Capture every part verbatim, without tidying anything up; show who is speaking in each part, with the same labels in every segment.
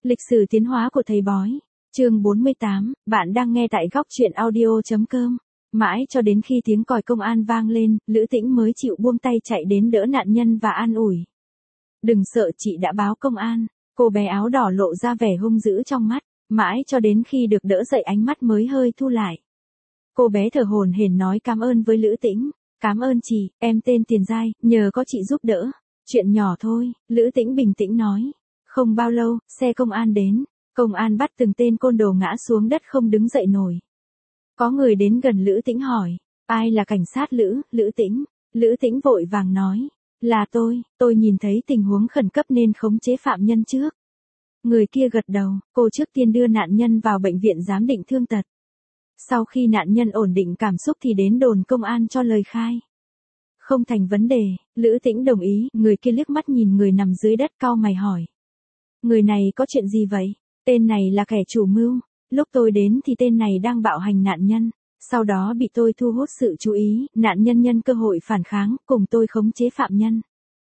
Speaker 1: Lịch sử tiến hóa của thầy bói. Chương bốn mươi tám, bạn đang nghe tại góc truyện audio.com. Mãi cho đến khi tiếng còi công an vang lên, Lữ Tĩnh mới chịu buông tay chạy đến đỡ nạn nhân và an ủi. Đừng sợ, chị đã báo công an. Cô bé áo đỏ lộ ra vẻ hung dữ trong mắt, mãi cho đến khi được đỡ dậy ánh mắt mới hơi thu lại. Cô bé thở hổn hển nói cảm ơn với Lữ Tĩnh. Cảm ơn chị, em tên Tiền Giai, nhờ có chị giúp đỡ. Chuyện nhỏ thôi, Lữ Tĩnh bình tĩnh nói. Không bao lâu, xe công an đến. Công an bắt từng tên côn đồ ngã xuống đất không đứng dậy nổi. Có người đến gần Lữ Tĩnh hỏi. Ai là cảnh sát Lữ, Lữ Tĩnh? Lữ Tĩnh vội vàng nói. Là tôi, tôi nhìn thấy tình huống khẩn cấp nên khống chế phạm nhân trước. Người kia gật đầu, cô trước tiên đưa nạn nhân vào bệnh viện giám định thương tật. Sau khi nạn nhân ổn định cảm xúc thì đến đồn công an cho lời khai. Không thành vấn đề, Lữ Tĩnh đồng ý, người kia liếc mắt nhìn người nằm dưới đất cau mày hỏi. Người này có chuyện gì vậy? Tên này là kẻ chủ mưu. Lúc tôi đến thì tên này đang bạo hành nạn nhân. Sau đó bị tôi thu hút sự chú ý, nạn nhân nhân cơ hội phản kháng, cùng tôi khống chế phạm nhân.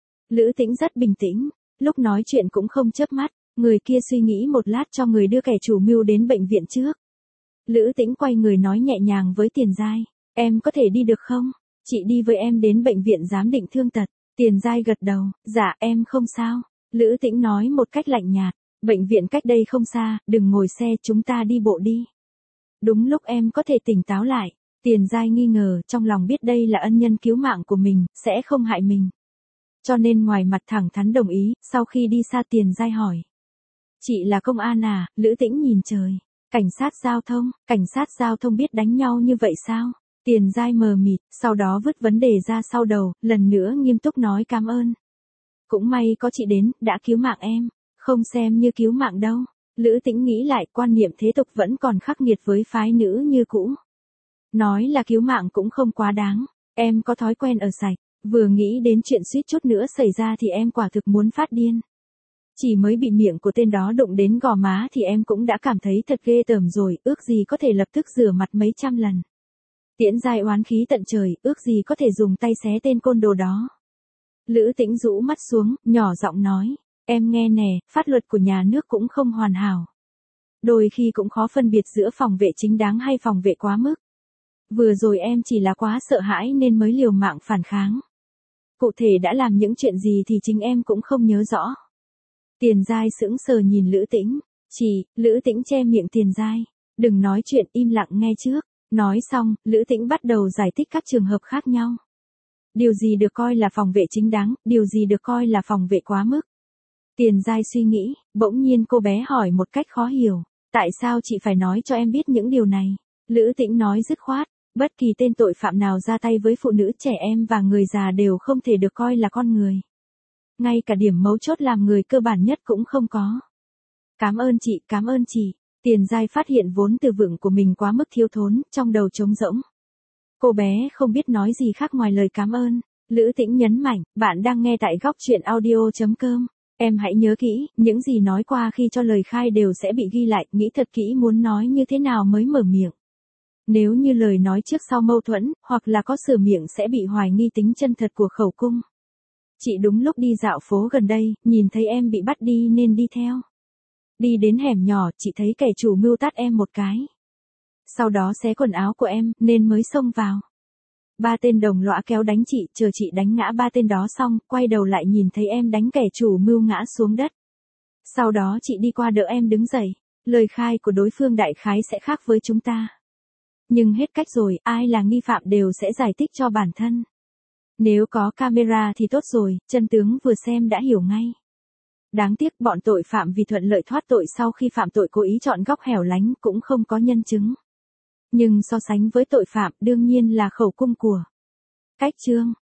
Speaker 1: Lữ Tĩnh rất bình tĩnh, lúc nói chuyện cũng không chớp mắt, người kia suy nghĩ một lát cho người đưa kẻ chủ mưu đến bệnh viện trước. Lữ Tĩnh quay người nói nhẹ nhàng với Tiền Giai, em có thể đi được không? Chị đi với em đến bệnh viện giám định thương tật. Tiền Giai gật đầu, dạ em không sao. Lữ Tĩnh nói một cách lạnh nhạt, bệnh viện cách đây không xa, đừng ngồi xe, chúng ta đi bộ đi. Đúng lúc em có thể tỉnh táo lại. Tiền Giai nghi ngờ, trong lòng biết đây là ân nhân cứu mạng của mình, sẽ không hại mình. Cho nên ngoài mặt thẳng thắn đồng ý, sau khi đi xa Tiền Giai hỏi. Chị là công an à? Lữ Tĩnh nhìn trời. Cảnh sát giao thông, cảnh sát giao thông biết đánh nhau như vậy sao? Tiền Giai mờ mịt, sau đó vứt vấn đề ra sau đầu, lần nữa nghiêm túc nói cảm ơn. Cũng may có chị đến, đã cứu mạng em, không xem như cứu mạng đâu. Lữ Tĩnh nghĩ lại, quan niệm thế tục vẫn còn khắc nghiệt với phái nữ như cũ. Nói là cứu mạng cũng không quá đáng, em có thói quen ở sạch, vừa nghĩ đến chuyện suýt chút nữa xảy ra thì em quả thực muốn phát điên. Chỉ mới bị miệng của tên đó đụng đến gò má thì em cũng đã cảm thấy thật ghê tởm rồi, ước gì có thể lập tức rửa mặt mấy trăm lần. Tiễn Giai oán khí tận trời, ước gì có thể dùng tay xé tên côn đồ đó. Lữ Tĩnh rũ mắt xuống, nhỏ giọng nói, em nghe nè, pháp luật của nhà nước cũng không hoàn hảo. Đôi khi cũng khó phân biệt giữa phòng vệ chính đáng hay phòng vệ quá mức. Vừa rồi em chỉ là quá sợ hãi nên mới liều mạng phản kháng. Cụ thể đã làm những chuyện gì thì chính em cũng không nhớ rõ. Tiền Giai sững sờ nhìn Lữ Tĩnh. Chỉ, Lữ Tĩnh che miệng Tiền Giai. Đừng nói chuyện, im lặng nghe trước. Nói xong, Lữ Tĩnh bắt đầu giải thích các trường hợp khác nhau. Điều gì được coi là phòng vệ chính đáng, điều gì được coi là phòng vệ quá mức. Tiền Giai suy nghĩ, bỗng nhiên cô bé hỏi một cách khó hiểu. Tại sao chị phải nói cho em biết những điều này? Lữ Tĩnh nói dứt khoát, bất kỳ tên tội phạm nào ra tay với phụ nữ, trẻ em và người già đều không thể được coi là con người. Ngay cả điểm mấu chốt làm người cơ bản nhất cũng không có. Cảm ơn chị, cảm ơn chị. Tiền Giai phát hiện vốn từ vựng của mình quá mức thiếu thốn, trong đầu trống rỗng. Cô bé không biết nói gì khác ngoài lời cảm ơn. Lữ Tĩnh nhấn mạnh, bạn đang nghe tại góc truyện audio.com. Em hãy nhớ kỹ, những gì nói qua khi cho lời khai đều sẽ bị ghi lại, nghĩ thật kỹ muốn nói như thế nào mới mở miệng. Nếu như lời nói trước sau mâu thuẫn, hoặc là có sửa miệng sẽ bị hoài nghi tính chân thật của khẩu cung. Chị đúng lúc đi dạo phố gần đây, nhìn thấy em bị bắt đi nên đi theo. Đi đến hẻm nhỏ, chị thấy kẻ chủ mưu tát em một cái. Sau đó xé quần áo của em, nên mới xông vào. Ba tên đồng lõa kéo đánh chị, chờ chị đánh ngã ba tên đó xong, quay đầu lại nhìn thấy em đánh kẻ chủ mưu ngã xuống đất. Sau đó chị đi qua đỡ em đứng dậy. Lời khai của đối phương đại khái sẽ khác với chúng ta. Nhưng hết cách rồi, ai là nghi phạm đều sẽ giải thích cho bản thân. Nếu có camera thì tốt rồi, chân tướng vừa xem đã hiểu ngay. Đáng tiếc bọn tội phạm vì thuận lợi thoát tội sau khi phạm tội cố ý chọn góc hẻo lánh cũng không có nhân chứng. Nhưng so sánh với tội phạm đương nhiên là khẩu cung của cách chương.